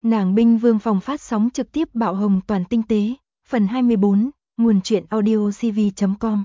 Nàng binh vương phòng phát sóng trực tiếp bạo hồng toàn tinh tế, phần 24, nguồn truyện audio cv.com.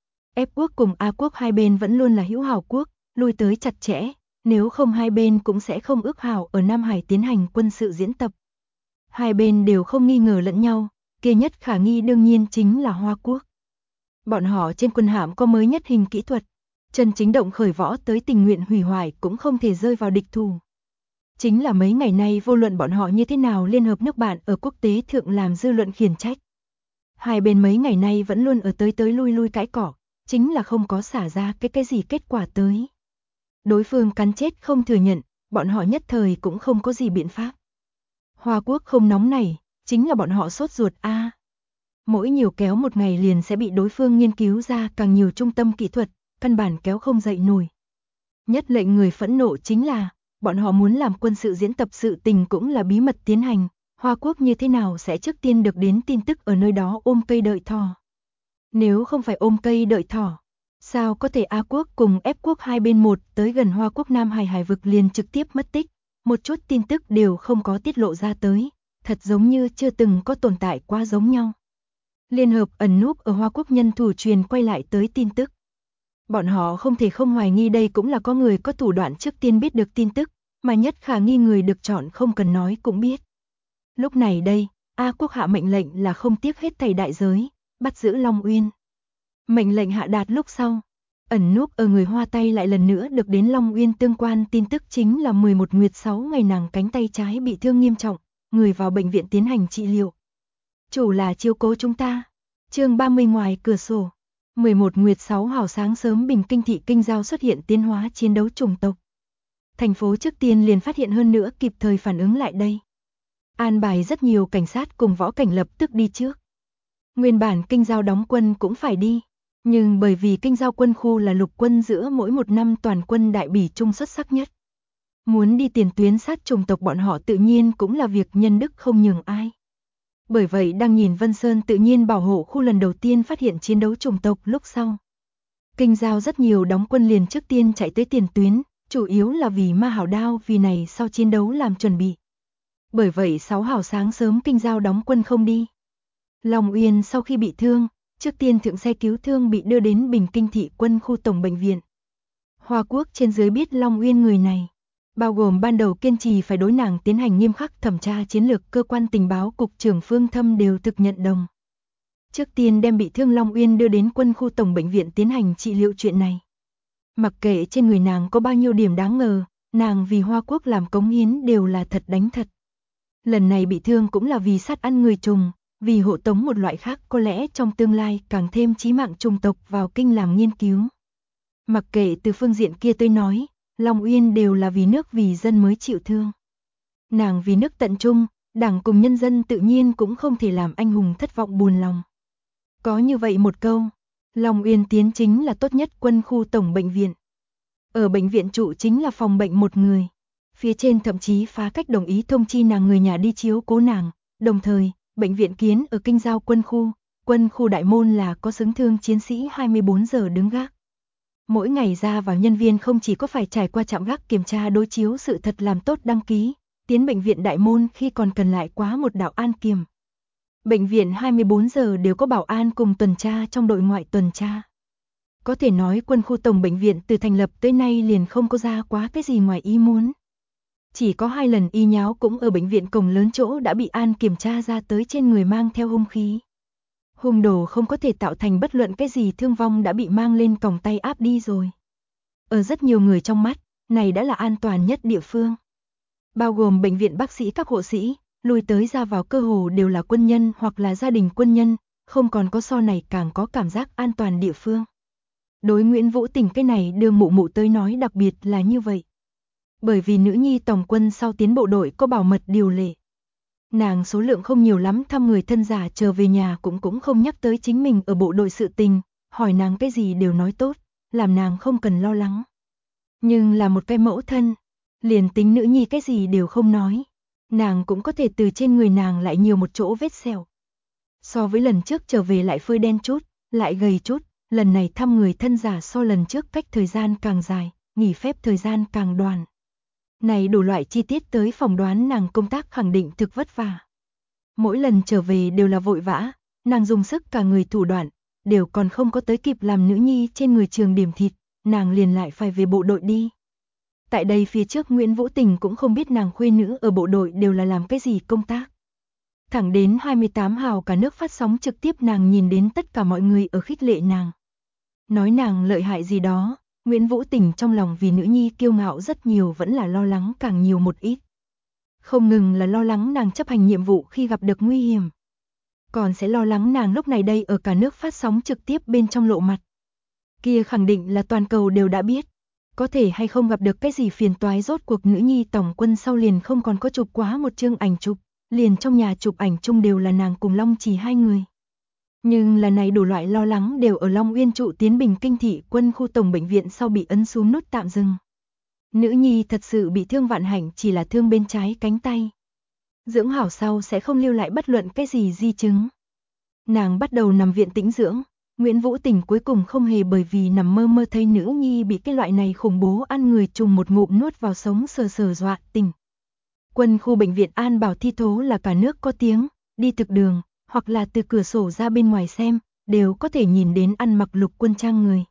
F quốc cùng A quốc hai bên vẫn luôn là hữu hảo quốc, lui tới chặt chẽ, nếu không hai bên cũng sẽ không ước hảo ở Nam Hải tiến hành quân sự diễn tập. Hai bên đều không nghi ngờ lẫn nhau, kia nhất khả nghi đương nhiên chính là Hoa quốc. Bọn họ trên quân hạm có mới nhất hình kỹ thuật, chân chính động khởi võ tới tình nguyện hủy hoại cũng không thể rơi vào địch thủ. Chính là mấy ngày nay vô luận bọn họ như thế nào liên hợp nước bạn ở quốc tế thượng làm dư luận khiển trách. Hai bên mấy ngày nay vẫn luôn ở tới lui cãi cỏ, chính là không có xả ra cái gì kết quả tới. Đối phương cắn chết không thừa nhận, bọn họ nhất thời cũng không có gì biện pháp. Hoa quốc không nóng này, chính là bọn họ sốt ruột a. Mỗi nhiều kéo một ngày liền sẽ bị đối phương nghiên cứu ra càng nhiều trung tâm kỹ thuật, căn bản kéo không dậy nổi. Nhất lệnh người phẫn nộ chính là, bọn họ muốn làm quân sự diễn tập sự tình cũng là bí mật tiến hành, Hoa quốc như thế nào sẽ trước tiên được đến tin tức ở nơi đó ôm cây đợi thỏ. Nếu không phải ôm cây đợi thỏ, sao có thể A quốc cùng F quốc hai bên một tới gần Hoa quốc Nam Hải vực liền trực tiếp mất tích, một chút tin tức đều không có tiết lộ ra tới, thật giống như chưa từng có tồn tại quá giống nhau. Liên hợp ẩn núp ở Hoa quốc nhân thủ truyền quay lại tới tin tức. Bọn họ không thể không hoài nghi đây cũng là có người có thủ đoạn trước tiên biết được tin tức, mà nhất khả nghi người được chọn không cần nói cũng biết. Lúc này đây, A quốc hạ mệnh lệnh là không tiếc hết thảy đại giới, bắt giữ Long Uyên. Mệnh lệnh hạ đạt lúc sau, ẩn núp ở người Hoa tay lại lần nữa được đến Long Uyên tương quan tin tức chính là 11 nguyệt 6 ngày nàng cánh tay trái bị thương nghiêm trọng, người vào bệnh viện tiến hành trị liệu. Chủ là chiếu cố chúng ta. Chương 30 ngoài cửa sổ. 11 nguyệt 6 hào sáng sớm Bình Kinh thị Kinh Giao xuất hiện tiến hóa chiến đấu chủng tộc. Thành phố trước tiên liền phát hiện hơn nữa kịp thời phản ứng lại đây. An bài rất nhiều cảnh sát cùng võ cảnh lập tức đi trước. Nguyên bản Kinh Giao đóng quân cũng phải đi, nhưng bởi vì Kinh Giao quân khu là lục quân giữa mỗi một năm toàn quân đại bỉ trung xuất sắc nhất. Muốn đi tiền tuyến sát chủng tộc bọn họ tự nhiên cũng là việc nhân đức không nhường ai. Bởi vậy đang nhìn Vân Sơn tự nhiên bảo hộ khu lần đầu tiên phát hiện chiến đấu chủng tộc lúc sau. Kinh Giao rất nhiều đóng quân liền trước tiên chạy tới tiền tuyến, chủ yếu là vì Ma Hảo Đao vì này sau chiến đấu làm chuẩn bị. Bởi vậy 6 hào sáng sớm Kinh Giao đóng quân không đi. Long Uyên sau khi bị thương, trước tiên thượng xe cứu thương bị đưa đến Bình Kinh thị quân khu tổng bệnh viện. Hoa quốc trên dưới biết Long Uyên người này, bao gồm ban đầu kiên trì phải đối nàng tiến hành nghiêm khắc thẩm tra chiến lược cơ quan tình báo cục trưởng Phương Thâm đều thực nhận đồng. Trước tiên đem bị thương Long Uyên đưa đến quân khu tổng bệnh viện tiến hành trị liệu chuyện này. Mặc kệ trên người nàng có bao nhiêu điểm đáng ngờ, nàng vì Hoa quốc làm cống hiến đều là thật đánh thật. Lần này bị thương cũng là vì sát ăn người trùng, vì hộ tống một loại khác có lẽ trong tương lai càng thêm chí mạng trùng tộc vào kinh làm nghiên cứu. Mặc kệ từ phương diện kia tôi nói, Long Uyên đều là vì nước vì dân mới chịu thương. Nàng vì nước tận trung, đảng cùng nhân dân tự nhiên cũng không thể làm anh hùng thất vọng buồn lòng. Có như vậy một câu, Long Uyên tiến chính là tốt nhất quân khu tổng bệnh viện. Ở bệnh viện trụ chính là phòng bệnh một người. Phía trên thậm chí phá cách đồng ý thông chi nàng người nhà đi chiếu cố nàng, đồng thời, bệnh viện kiến ở Kinh Giao quân khu đại môn là có xứng thương chiến sĩ 24 giờ đứng gác. Mỗi ngày ra vào nhân viên không chỉ có phải trải qua trạm gác kiểm tra đối chiếu sự thật làm tốt đăng ký, tiến bệnh viện đại môn khi còn cần lại quá một đạo an kiểm. Bệnh viện 24 giờ đều có bảo an cùng tuần tra trong đội ngoại tuần tra. Có thể nói quân khu tổng bệnh viện từ thành lập tới nay liền không có ra quá cái gì ngoài ý muốn. Chỉ có 2 lần y nháo cũng ở bệnh viện cổng lớn chỗ đã bị an kiểm tra ra tới trên người mang theo hung khí. Hung đồ không có thể tạo thành bất luận cái gì thương vong đã bị mang lên còng tay áp đi rồi. Ở rất nhiều người trong mắt, này đã là an toàn nhất địa phương. Bao gồm bệnh viện bác sĩ các hộ sĩ, lui tới ra vào cơ hồ đều là quân nhân hoặc là gia đình quân nhân, không còn có so này càng có cảm giác an toàn địa phương. Đối Nguyễn Vũ Tình cái này đưa mụ mụ tới nói đặc biệt là như vậy. Bởi vì nữ nhi tổng quân sau tiến bộ đội có bảo mật điều lệ. Nàng số lượng không nhiều lắm thăm người thân giả trở về nhà cũng không nhắc tới chính mình ở bộ đội sự tình, hỏi nàng cái gì đều nói tốt, làm nàng không cần lo lắng. Nhưng là một cái mẫu thân, liền tính nữ nhi cái gì đều không nói, nàng cũng có thể từ trên người nàng lại nhiều một chỗ vết sẹo. So với lần trước trở về lại phơi đen chút, lại gầy chút, lần này thăm người thân giả so lần trước cách thời gian càng dài, nghỉ phép thời gian càng đoàn. Này đủ loại chi tiết tới phỏng đoán nàng công tác khẳng định thực vất vả. Mỗi lần trở về đều là vội vã, nàng dùng sức cả người thủ đoạn, đều còn không có tới kịp làm nữ nhi trên người trường điểm thịt, nàng liền lại phải về bộ đội đi. Tại đây phía trước Nguyễn Vũ Tình cũng không biết nàng khuê nữ ở bộ đội đều là làm cái gì công tác. Thẳng đến 28 hào cả nước phát sóng trực tiếp nàng nhìn đến tất cả mọi người ở khích lệ nàng. Nói nàng lợi hại gì đó, Nguyễn Vũ Tình trong lòng vì nữ nhi kiêu ngạo rất nhiều vẫn là lo lắng càng nhiều một ít. Không ngừng là lo lắng nàng chấp hành nhiệm vụ khi gặp được nguy hiểm. Còn sẽ lo lắng nàng lúc này đây ở cả nước phát sóng trực tiếp bên trong lộ mặt. Kia khẳng định là toàn cầu đều đã biết. Có thể hay không gặp được cái gì phiền toái, rốt cuộc nữ nhi tổng quân sau liền không còn có chụp quá một chương ảnh chụp, liền trong nhà chụp ảnh chung đều là nàng cùng Long Chỉ hai người. Nhưng lần này đủ loại lo lắng đều ở Long Uyên trụ tiến Bình Kinh thị quân khu tổng bệnh viện sau bị ấn xuống nút tạm dừng. Nữ nhi thật sự bị thương vạn hạnh, chỉ là thương bên trái cánh tay. Dưỡng hảo sau sẽ không lưu lại bất luận cái gì di chứng. Nàng bắt đầu nằm viện tĩnh dưỡng. Nguyễn Vũ Tình cuối cùng không hề bởi vì nằm mơ mơ thấy nữ nhi bị cái loại này khủng bố ăn người trùng một ngụm nuốt vào sống sờ sờ dọa tỉnh. Quân khu bệnh viện An Bảo thi thố là cả nước có tiếng, đi thực đường, hoặc là từ cửa sổ ra bên ngoài xem, đều có thể nhìn đến ăn mặc lục quân trang người.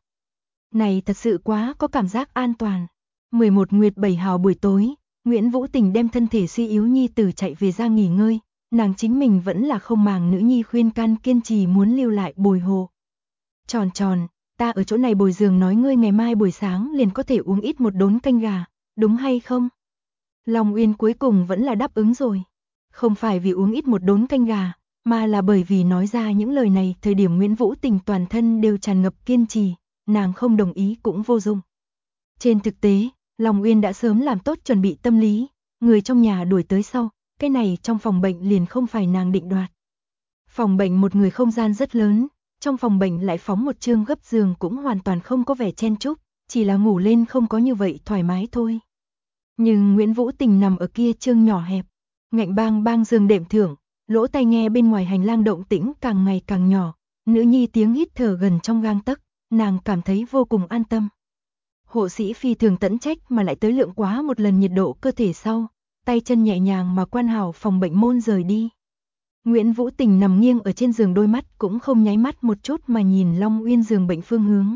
Này thật sự quá có cảm giác an toàn. 11 Nguyệt 7 hào buổi tối, Nguyễn Vũ Tình đem thân thể suy yếu nhi tử chạy về ra nghỉ ngơi, nàng chính mình vẫn là không màng nữ nhi khuyên can kiên trì muốn lưu lại bồi hộ. Tròn tròn, ta ở chỗ này bồi giường nói ngươi ngày mai buổi sáng liền có thể uống ít một đốn canh gà, đúng hay không? Long Uyên cuối cùng vẫn là đáp ứng rồi. Không phải vì uống ít một đốn canh gà, mà là bởi vì nói ra những lời này thời điểm Nguyễn Vũ Tình toàn thân đều tràn ngập kiên trì, nàng không đồng ý cũng vô dụng. Trên thực tế, Long Uyên đã sớm làm tốt chuẩn bị tâm lý, người trong nhà đuổi tới sau, cái này trong phòng bệnh liền không phải nàng định đoạt. Phòng bệnh một người không gian rất lớn, trong phòng bệnh lại phóng một chương gấp giường cũng hoàn toàn không có vẻ chen chúc, chỉ là ngủ lên không có như vậy thoải mái thôi. Nhưng Nguyễn Vũ Tình nằm ở kia chương nhỏ hẹp, ngạnh bang bang giường đệm thưởng, lỗ tai nghe bên ngoài hành lang động tĩnh càng ngày càng nhỏ, nữ nhi tiếng hít thở gần trong gang tấc, nàng cảm thấy vô cùng an tâm. Hộ sĩ phi thường tận trách mà lại tới lượng quá một lần nhiệt độ cơ thể sau, tay chân nhẹ nhàng mà quan hảo phòng bệnh môn rời đi. Nguyễn Vũ Tình nằm nghiêng ở trên giường, đôi mắt cũng không nháy mắt một chút mà nhìn Long Uyên giường bệnh phương hướng.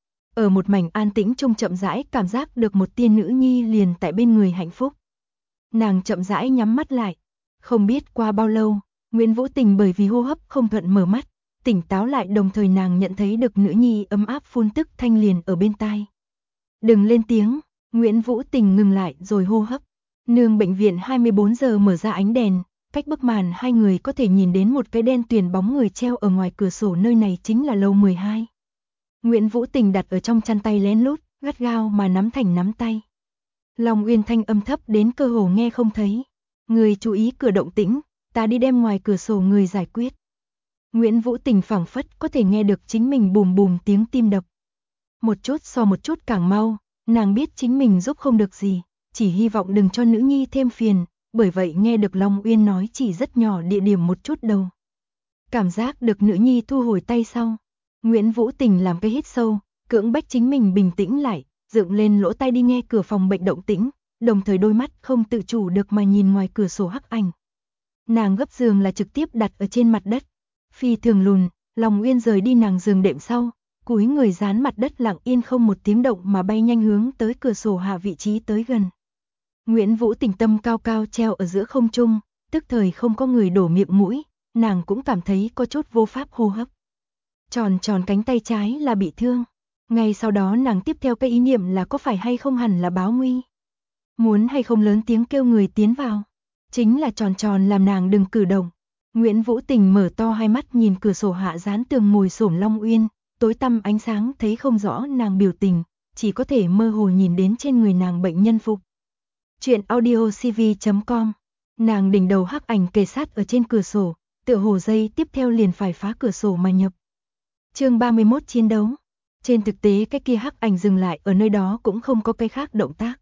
Ở một mảnh an tĩnh trung chậm rãi cảm giác được một tia nữ nhi liền tại bên người hạnh phúc. Nàng chậm rãi nhắm mắt lại. Không biết qua bao lâu, Nguyễn Vũ Tình bởi vì hô hấp không thuận mở mắt, tỉnh táo lại, đồng thời nàng nhận thấy được nữ nhi ấm áp phun tức thanh liền ở bên tai. Đừng lên tiếng, Nguyễn Vũ Tình ngừng lại rồi hô hấp. Nương bệnh viện 24 giờ mở ra ánh đèn, cách bức màn hai người có thể nhìn đến một cái đen tuyền bóng người treo ở ngoài cửa sổ, nơi này chính là lầu 12. Nguyễn Vũ Tình đặt ở trong chăn tay lén lút, gắt gao mà nắm thành nắm tay. Long Uyên thanh âm thấp đến cơ hồ nghe không thấy. Người chú ý cửa động tĩnh, ta đi đem ngoài cửa sổ người giải quyết. Nguyễn Vũ Tình phảng phất có thể nghe được chính mình bùm bùm tiếng tim đập. Một chút so một chút càng mau, nàng biết chính mình giúp không được gì, chỉ hy vọng đừng cho nữ nhi thêm phiền, bởi vậy nghe được Long Uyên nói chỉ rất nhỏ địa điểm một chút đâu. Cảm giác được nữ nhi thu hồi tay sau, Nguyễn Vũ Tình làm cái hít sâu, cưỡng bách chính mình bình tĩnh lại, dựng lên lỗ tai đi nghe cửa phòng bệnh động tĩnh, đồng thời đôi mắt không tự chủ được mà nhìn ngoài cửa sổ hắc ảnh. Nàng gấp giường là trực tiếp đặt ở trên mặt đất, phi thường lùn, Long Uyên rời đi nàng giường đệm sau, cúi người dán mặt đất lặng yên không một tiếng động mà bay nhanh hướng tới cửa sổ hạ vị trí tới gần. Nguyễn Vũ Tình tâm cao cao treo ở giữa không trung, tức thời không có người đổ miệng mũi, nàng cũng cảm thấy có chút vô pháp hô hấp. Tròn tròn cánh tay trái là bị thương. Ngay sau đó nàng tiếp theo cái ý niệm là có phải hay không hẳn là báo nguy. Muốn hay không lớn tiếng kêu người tiến vào. Chính là tròn tròn làm nàng đừng cử động. Nguyễn Vũ Tình mở to hai mắt nhìn cửa sổ hạ dán tường ngồi xổm Long Uyên, tối tăm ánh sáng thấy không rõ nàng biểu tình, chỉ có thể mơ hồ nhìn đến trên người nàng bệnh nhân phục. Chuyện audiocv.com. Nàng đỉnh đầu hắc ảnh kề sát ở trên cửa sổ, tựa hồ dây tiếp theo liền phải phá cửa sổ mà nhập. Chương 31 chiến đấu. Trên thực tế cái kia hắc ảnh dừng lại ở nơi đó cũng không có cái khác động tác.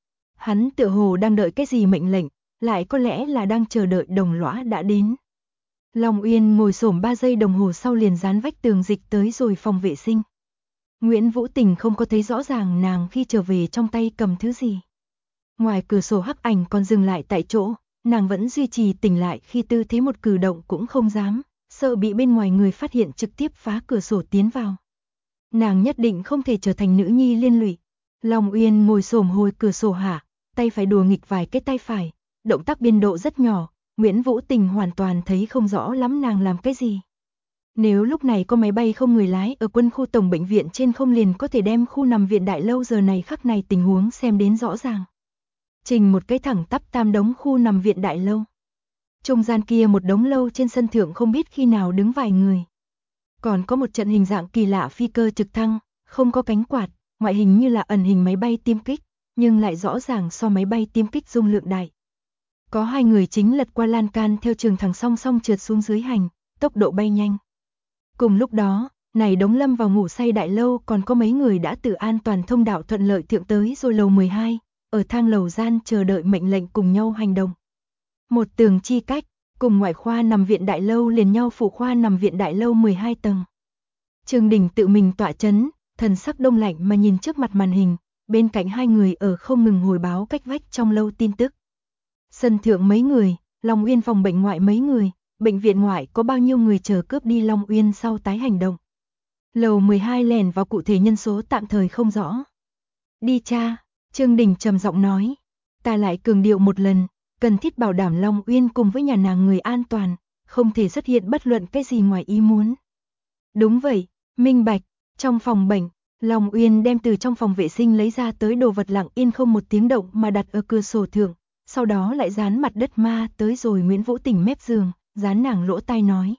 Hắn tựa hồ đang đợi cái gì mệnh lệnh, lại có lẽ là đang chờ đợi đồng lõa đã đến. Long Uyên ngồi xổm 3 giây đồng hồ sau liền dán vách tường dịch tới rồi phòng vệ sinh. Nguyễn Vũ Tình không có thấy rõ ràng nàng khi trở về trong tay cầm thứ gì. Ngoài cửa sổ hắc ảnh còn dừng lại tại chỗ, nàng vẫn duy trì tỉnh lại khi tư thế một cử động cũng không dám, sợ bị bên ngoài người phát hiện trực tiếp phá cửa sổ tiến vào. Nàng nhất định không thể trở thành nữ nhi liên lụy. Long Uyên ngồi xổm hồi cửa sổ hạ, tay phải đùa nghịch vài cái tay phải, động tác biên độ rất nhỏ, Nguyễn Vũ Tình hoàn toàn thấy không rõ lắm nàng làm cái gì. Nếu lúc này có máy bay không người lái ở quân khu tổng bệnh viện trên không liền có thể đem khu nằm viện đại lâu giờ này khắc này tình huống xem đến rõ ràng. Trình một cái thẳng tắp tam đống khu nằm viện đại lâu. Trung gian kia một đống lâu trên sân thượng không biết khi nào đứng vài người. Còn có một trận hình dạng kỳ lạ phi cơ trực thăng, không có cánh quạt, ngoại hình như là ẩn hình máy bay tiêm kích, nhưng lại rõ ràng so máy bay tiêm kích dung lượng đại. Có hai người chính lật qua lan can theo trường thẳng song song trượt xuống dưới hành, tốc độ bay nhanh. Cùng lúc đó, này đống lâm vào ngủ say đại lâu còn có mấy người đã từ an toàn thông đạo thuận lợi thượng tới rồi lầu 12, ở thang lầu gian chờ đợi mệnh lệnh cùng nhau hành động. Một tường chi cách, cùng ngoại khoa nằm viện đại lâu liền nhau phụ khoa nằm viện đại lâu 12 tầng. Trương Đình tự mình tọa chấn, thần sắc đông lạnh mà nhìn trước mặt màn hình, bên cạnh hai người ở không ngừng hồi báo cách vách trong lâu tin tức. Sân thượng mấy người, Long Uyên phòng bệnh ngoại mấy người, bệnh viện ngoại có bao nhiêu người chờ cướp đi Long Uyên sau tái hành động. Lầu 12 lèn vào cụ thể nhân số tạm thời không rõ. Đi cha, Trương Đình trầm giọng nói, ta lại cường điệu một lần, cần thiết bảo đảm Long Uyên cùng với nhà nàng người an toàn, không thể xuất hiện bất luận cái gì ngoài ý muốn. Đúng vậy, minh bạch, trong phòng bệnh, Long Uyên đem từ trong phòng vệ sinh lấy ra tới đồ vật lặng yên không một tiếng động mà đặt ở cửa sổ thượng, sau đó lại dán mặt đất ma tới rồi Nguyễn Vũ Tình mép giường, dán nàng lỗ tai nói.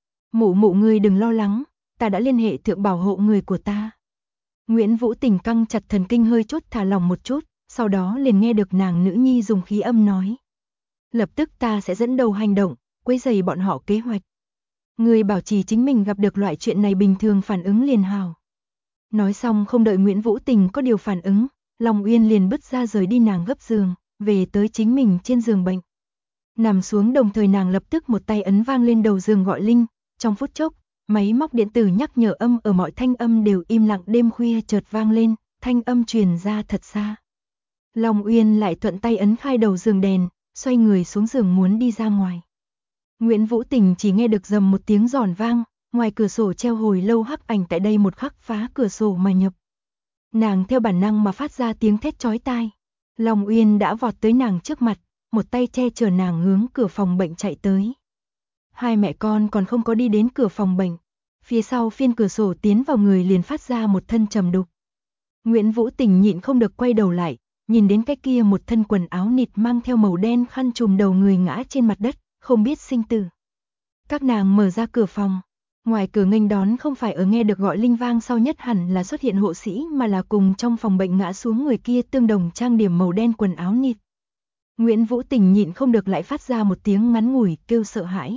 Mụ mụ ngươi đừng lo lắng, ta đã liên hệ thượng bảo hộ người của ta. Nguyễn Vũ Tình căng chặt thần kinh hơi chút thả lỏng một chút, sau đó liền nghe được nàng nữ nhi dùng khí âm nói. Lập tức ta sẽ dẫn đầu hành động, quấy rầy bọn họ kế hoạch. Người bảo trì chính mình gặp được loại chuyện này bình thường phản ứng liền hào. Nói xong không đợi Nguyễn Vũ Tình có điều phản ứng, Long Uyên liền bứt ra rời đi nàng gấp giường, về tới chính mình trên giường bệnh. Nằm xuống đồng thời nàng lập tức một tay ấn vang lên đầu giường gọi linh, trong phút chốc, máy móc điện tử nhắc nhở âm ở mọi thanh âm đều im lặng đêm khuya chợt vang lên, thanh âm truyền ra thật xa. Long Uyên lại thuận tay ấn khai đầu giường đèn, xoay người xuống giường muốn đi ra ngoài. Nguyễn Vũ Tình chỉ nghe được rầm một tiếng giòn vang, ngoài cửa sổ treo hồi lâu hắc ảnh tại đây một khắc phá cửa sổ mà nhập. Nàng theo bản năng mà phát ra tiếng thét chói tai. Long Uyên đã vọt tới nàng trước mặt, một tay che chở nàng hướng cửa phòng bệnh chạy tới. Hai mẹ con còn không có đi đến cửa phòng bệnh, phía sau phiên cửa sổ tiến vào người liền phát ra một thân trầm đục. Nguyễn Vũ Tình nhịn không được quay đầu lại, nhìn đến cái kia một thân quần áo nịt mang theo màu đen khăn trùm đầu người ngã trên mặt đất, không biết sinh tử. Các nàng mở ra cửa phòng, ngoài cửa nghênh đón không phải ở nghe được gọi linh vang sau nhất hẳn là xuất hiện hộ sĩ mà là cùng trong phòng bệnh ngã xuống người kia tương đồng trang điểm màu đen quần áo nịt. Nguyễn Vũ Tình nhịn không được lại phát ra một tiếng ngắn ngủi kêu sợ hãi.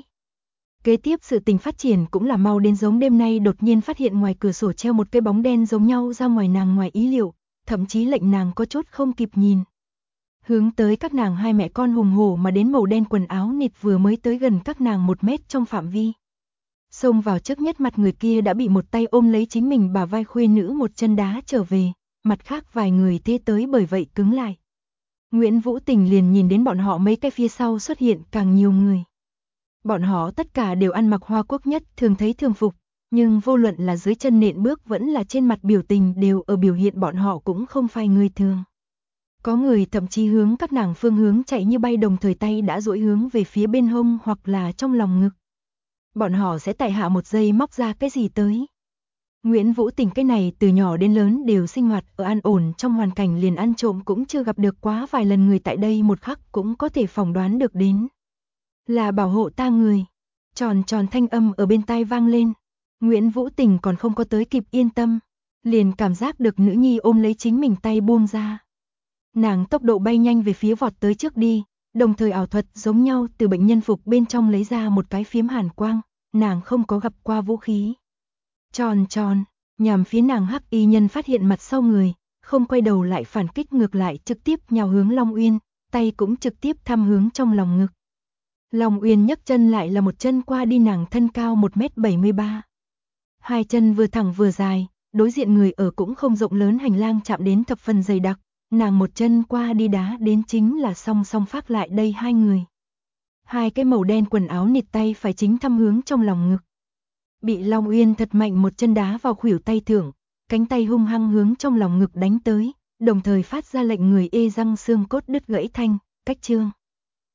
Kế tiếp sự tình phát triển cũng là mau đến giống đêm nay đột nhiên phát hiện ngoài cửa sổ treo một cái bóng đen giống nhau ra ngoài nàng ngoài ý liệu, thậm chí lệnh nàng có chút không kịp nhìn. Hướng tới các nàng hai mẹ con hùng hổ mà đến màu đen quần áo nịt vừa mới tới gần các nàng 1 mét trong phạm vi. Xông vào trước nhất mặt người kia đã bị một tay ôm lấy chính mình bả vai khuê nữ một chân đá trở về, mặt khác vài người thế tới bởi vậy cứng lại. Nguyễn Vũ Tình liền nhìn đến bọn họ mấy cái phía sau xuất hiện càng nhiều người. Bọn họ tất cả đều ăn mặc Hoa Quốc nhất thường thấy thường phục, nhưng vô luận là dưới chân nện bước vẫn là trên mặt biểu tình đều ở biểu hiện bọn họ cũng không phải người thường. Có người thậm chí hướng các nàng phương hướng chạy như bay đồng thời tay đã duỗi hướng về phía bên hông hoặc là trong lòng ngực. Bọn họ sẽ tại hạ một giây móc ra cái gì tới. Nguyễn Vũ Tình cái này từ nhỏ đến lớn đều sinh hoạt ở an ổn trong hoàn cảnh liền ăn trộm cũng chưa gặp được quá vài lần người tại đây một khắc cũng có thể phỏng đoán được đến. Là bảo hộ ta người. Tròn tròn thanh âm ở bên tai vang lên. Nguyễn Vũ Tình còn không có tới kịp yên tâm. Liền cảm giác được nữ nhi ôm lấy chính mình tay buông ra. Nàng tốc độ bay nhanh về phía vọt tới trước đi, đồng thời ảo thuật giống nhau từ bệnh nhân phục bên trong lấy ra một cái phiếm hàn quang, nàng không có gặp qua vũ khí. Tròn tròn, nhằm phía nàng hắc y nhân phát hiện mặt sau người, không quay đầu lại phản kích ngược lại trực tiếp nhào hướng Long Uyên, tay cũng trực tiếp thăm hướng trong lòng ngực. Long Uyên nhấc chân lại là một chân qua đi nàng thân cao 1m73. Hai chân vừa thẳng vừa dài, đối diện người ở cũng không rộng lớn hành lang chạm đến thập phần dày đặc, nàng một chân qua đi đá đến chính là song song phát lại đây hai người. Hai cái màu đen quần áo nịt tay phải chính thăm hướng trong lòng ngực. Bị Long Uyên thật mạnh một chân đá vào khuỷu tay thượng, cánh tay hung hăng hướng trong lòng ngực đánh tới, đồng thời phát ra lệnh người ê răng xương cốt đứt gãy thanh, cách chương.